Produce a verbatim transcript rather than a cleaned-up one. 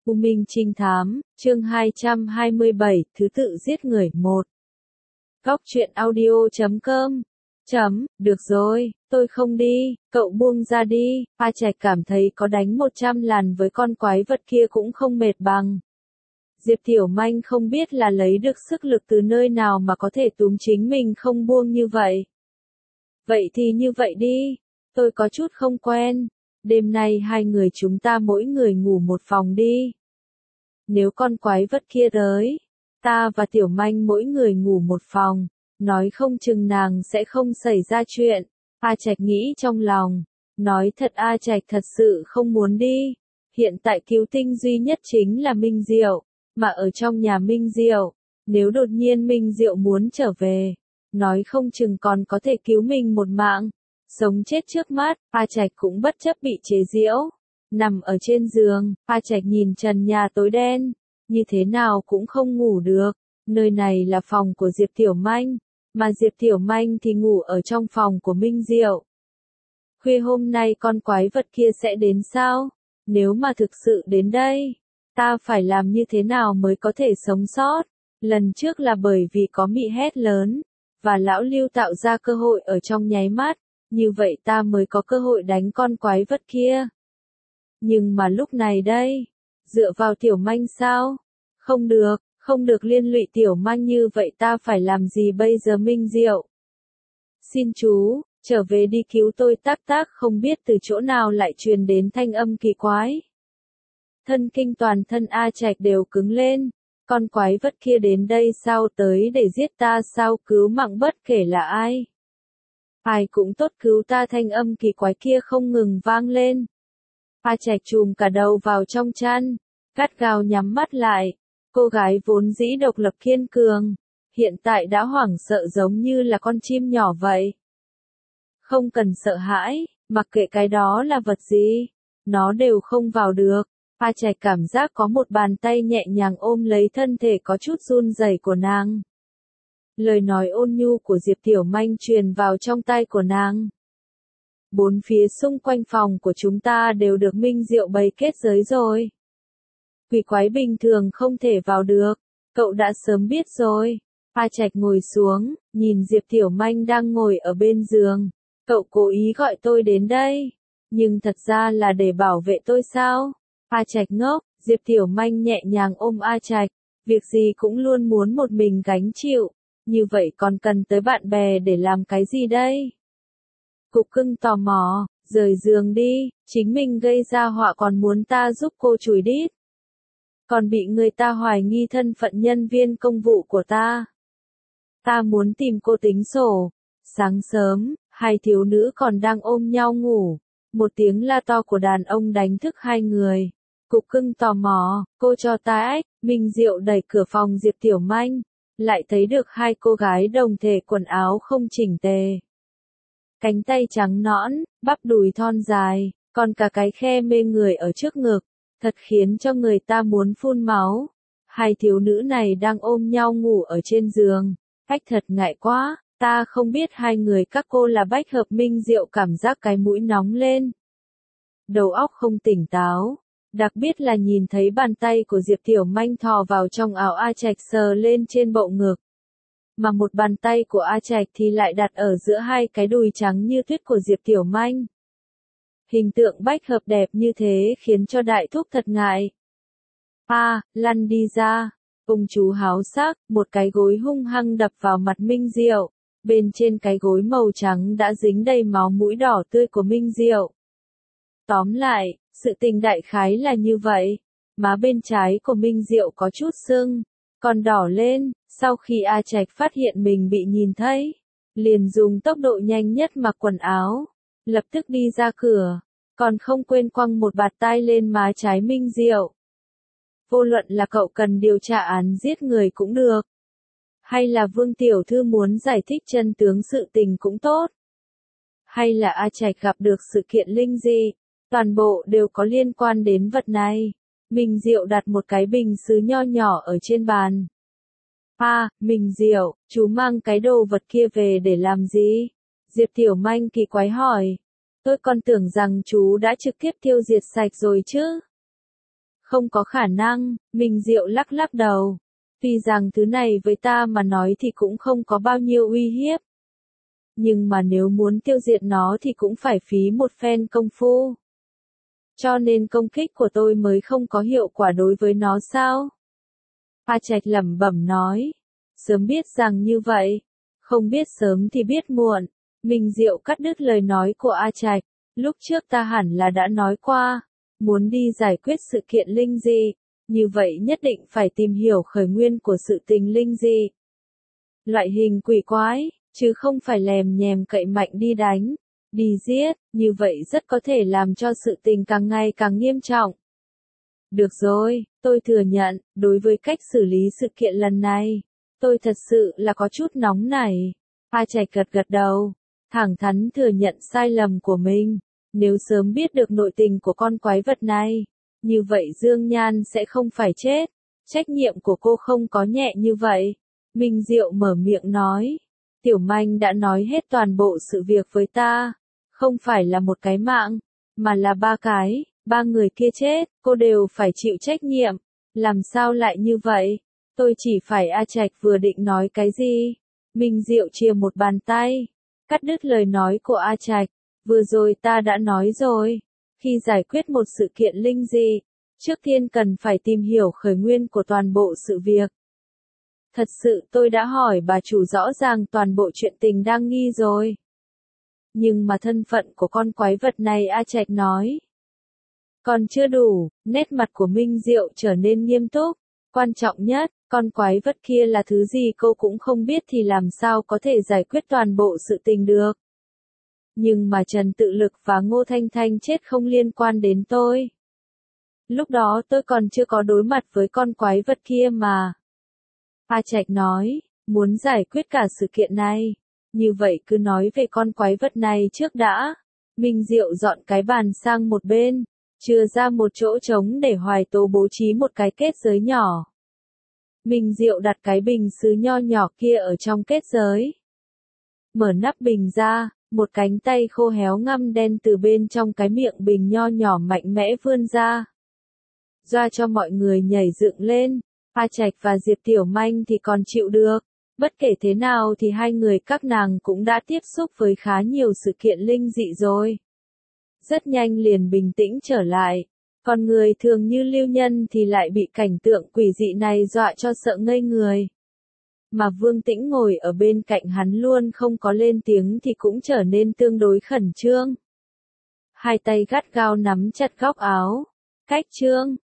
U Minh Trinh Thám, chương hai trăm hai mươi bảy, thứ tự giết người, một. Góc truyện audio chấm com. Chấm, được rồi, tôi không đi, cậu buông ra đi, A Trạch cảm thấy có đánh một trăm làn với con quái vật kia cũng không mệt bằng. Diệp Tiểu Manh không biết là lấy được sức lực từ nơi nào mà có thể túm chính mình không buông như vậy. Vậy thì như vậy đi, tôi có chút không quen, đêm nay hai người chúng ta mỗi người ngủ một phòng đi. Nếu con quái vật kia tới, ta và Tiểu Manh mỗi người ngủ một phòng, nói không chừng nàng sẽ không xảy ra chuyện. A Trạch nghĩ trong lòng, nói thật A Trạch thật sự không muốn đi. Hiện tại cứu tinh duy nhất chính là Minh Diệu, mà ở trong nhà Minh Diệu, nếu đột nhiên Minh Diệu muốn trở về, nói không chừng còn có thể cứu mình một mạng. Sống chết trước mắt, A Trạch cũng bất chấp bị chế giễu. Nằm ở trên giường, A Trạch nhìn trần nhà tối đen, như thế nào cũng không ngủ được. Nơi này là phòng của Diệp Tiểu Manh, mà Diệp Tiểu Manh thì ngủ ở trong phòng của Minh Diệu. Khuya hôm nay con quái vật kia sẽ đến sao? Nếu mà thực sự đến đây, ta phải làm như thế nào mới có thể sống sót? Lần trước là bởi vì có mị hét lớn, và lão Lưu tạo ra cơ hội ở trong nháy mắt, như vậy ta mới có cơ hội đánh con quái vật kia. Nhưng mà lúc này đây, dựa vào Tiểu Manh sao? Không được, không được liên lụy Tiểu Manh như vậy ta phải làm gì bây giờ Minh Diệu? Xin chú, trở về đi cứu tôi. Tác tác không biết từ chỗ nào lại truyền đến thanh âm kỳ quái. Thân kinh toàn thân A Trạch đều cứng lên, con quái vật kia đến đây sao, tới để giết ta sao, cứu mạng bất kể là ai. Ai cũng tốt cứu ta, thanh âm kỳ quái kia không ngừng vang lên. A Trạch chùm cả đầu vào trong chăn, gắt gao nhắm mắt lại. Cô gái vốn dĩ độc lập kiên cường, hiện tại đã hoảng sợ giống như là con chim nhỏ vậy. Không cần sợ hãi, mặc kệ cái đó là vật gì, nó đều không vào được. A Trạch cảm giác có một bàn tay nhẹ nhàng ôm lấy thân thể có chút run rẩy của nàng. Lời nói ôn nhu của Diệp Tiểu Manh truyền vào trong tai của nàng. Bốn phía xung quanh phòng của chúng ta đều được Minh Diệu bày kết giới rồi. Quỷ quái bình thường không thể vào được, cậu đã sớm biết rồi. A Trạch ngồi xuống, nhìn Diệp Tiểu Manh đang ngồi ở bên giường. Cậu cố ý gọi tôi đến đây, nhưng thật ra là để bảo vệ tôi sao? A Trạch ngốc, Diệp Tiểu Manh nhẹ nhàng ôm A Trạch, việc gì cũng luôn muốn một mình gánh chịu, như vậy còn cần tới bạn bè để làm cái gì đây? Cục cưng tò mò, rời giường đi, chính mình gây ra họa còn muốn ta giúp cô chùi đít. Còn bị người ta hoài nghi thân phận nhân viên công vụ của ta. Ta muốn tìm cô tính sổ. Sáng sớm, hai thiếu nữ còn đang ôm nhau ngủ. Một tiếng la to của đàn ông đánh thức hai người. Cục cưng tò mò, cô cho ta ếch. Minh Diệu đẩy cửa phòng Diệp Tiểu Manh, lại thấy được hai cô gái đồng thể quần áo không chỉnh tề. Cánh tay trắng nõn, bắp đùi thon dài, còn cả cái khe mê người ở trước ngực, thật khiến cho người ta muốn phun máu. Hai thiếu nữ này đang ôm nhau ngủ ở trên giường, ách thật ngại quá, ta không biết hai người các cô là bách hợp. Minh Diệu cảm giác cái mũi nóng lên. Đầu óc không tỉnh táo, đặc biệt là nhìn thấy bàn tay của Diệp Tiểu Manh thò vào trong áo A Trạch sờ lên trên bộ ngực. Mà một bàn tay của A Trạch thì lại đặt ở giữa hai cái đùi trắng như tuyết của Diệp Tiểu Manh. Hình tượng bách hợp đẹp như thế khiến cho đại thúc thật ngại. A, lăn đi ra. Ông chú háo sắc, một cái gối hung hăng đập vào mặt Minh Diệu. Bên trên cái gối màu trắng đã dính đầy máu mũi đỏ tươi của Minh Diệu. Tóm lại, sự tình đại khái là như vậy. Má bên trái của Minh Diệu có chút sưng, còn đỏ lên. Sau khi A Trạch phát hiện mình bị nhìn thấy, liền dùng tốc độ nhanh nhất mặc quần áo, lập tức đi ra cửa, còn không quên quăng một bạt tai lên má trái Minh Diệu. Vô luận là cậu cần điều tra án giết người cũng được, hay là Vương Tiểu Thư muốn giải thích chân tướng sự tình cũng tốt, hay là A Trạch gặp được sự kiện linh dị, toàn bộ đều có liên quan đến vật này. Minh Diệu đặt một cái bình sứ nho nhỏ ở trên bàn. A, à, Minh Diệu, chú mang cái đồ vật kia về để làm gì? Diệp Tiểu Manh kỳ quái hỏi. Tôi còn tưởng rằng chú đã trực tiếp tiêu diệt sạch rồi chứ. Không có khả năng, Minh Diệu lắc lắc đầu. Tuy rằng thứ này với ta mà nói thì cũng không có bao nhiêu uy hiếp. Nhưng mà nếu muốn tiêu diệt nó thì cũng phải phí một phen công phu. Cho nên công kích của tôi mới không có hiệu quả đối với nó sao? A Trạch lẩm bẩm nói. Sớm biết rằng như vậy. Không biết sớm thì biết muộn. Minh Diệu cắt đứt lời nói của A Trạch. Lúc trước ta hẳn là đã nói qua. Muốn đi giải quyết sự kiện linh dị. Như vậy nhất định phải tìm hiểu khởi nguyên của sự tình linh dị. Loại hình quỷ quái, chứ không phải lèm nhèm cậy mạnh đi đánh, đi giết, như vậy rất có thể làm cho sự tình càng ngày càng nghiêm trọng. Được rồi, tôi thừa nhận, đối với cách xử lý sự kiện lần này, tôi thật sự là có chút nóng nảy. A Trạch gật gật đầu, thẳng thắn thừa nhận sai lầm của mình. Nếu sớm biết được nội tình của con quái vật này, như vậy Dương Nhan sẽ không phải chết. Trách nhiệm của cô không có nhẹ như vậy. Minh Diệu mở miệng nói. Tiểu Manh đã nói hết toàn bộ sự việc với ta. Không phải là một cái mạng, mà là ba cái, ba người kia chết, cô đều phải chịu trách nhiệm. Làm sao lại như vậy? Tôi chỉ phải A Trạch vừa định nói cái gì? Minh Diệu chia một bàn tay, cắt đứt lời nói của A Trạch. Vừa rồi ta đã nói rồi. Khi giải quyết một sự kiện linh dị, trước tiên cần phải tìm hiểu khởi nguyên của toàn bộ sự việc. Thật sự tôi đã hỏi bà chủ rõ ràng toàn bộ chuyện tình đang nghi rồi. Nhưng mà thân phận của con quái vật này A Trạch nói. Còn chưa đủ, nét mặt của Minh Diệu trở nên nghiêm túc. Quan trọng nhất, con quái vật kia là thứ gì cô cũng không biết thì làm sao có thể giải quyết toàn bộ sự tình được. Nhưng mà Trần Tự Lực và Ngô Thanh Thanh chết không liên quan đến tôi. Lúc đó tôi còn chưa có đối mặt với con quái vật kia mà. A Trạch nói, muốn giải quyết cả sự kiện này. Như vậy cứ nói về con quái vật này trước đã. Minh Diệu dọn cái bàn sang một bên, chừa ra một chỗ trống để Hoài Tố bố trí một cái kết giới nhỏ. Minh Diệu đặt cái bình sứ nho nhỏ kia ở trong kết giới. Mở nắp bình ra. Một cánh tay khô héo ngăm đen từ bên trong cái miệng bình nho nhỏ mạnh mẽ vươn ra. Doa cho mọi người nhảy dựng lên. A Trạch và Diệp Tiểu Manh thì còn chịu được. Bất kể thế nào thì hai người các nàng cũng đã tiếp xúc với khá nhiều sự kiện linh dị rồi. Rất nhanh liền bình tĩnh trở lại. Còn người thường như Lưu Nhân thì lại bị cảnh tượng quỷ dị này dọa cho sợ ngây người. Mà Vương Tĩnh ngồi ở bên cạnh hắn luôn không có lên tiếng thì cũng trở nên tương đối khẩn trương. Hai tay gắt gao nắm chặt góc áo. Cách trương,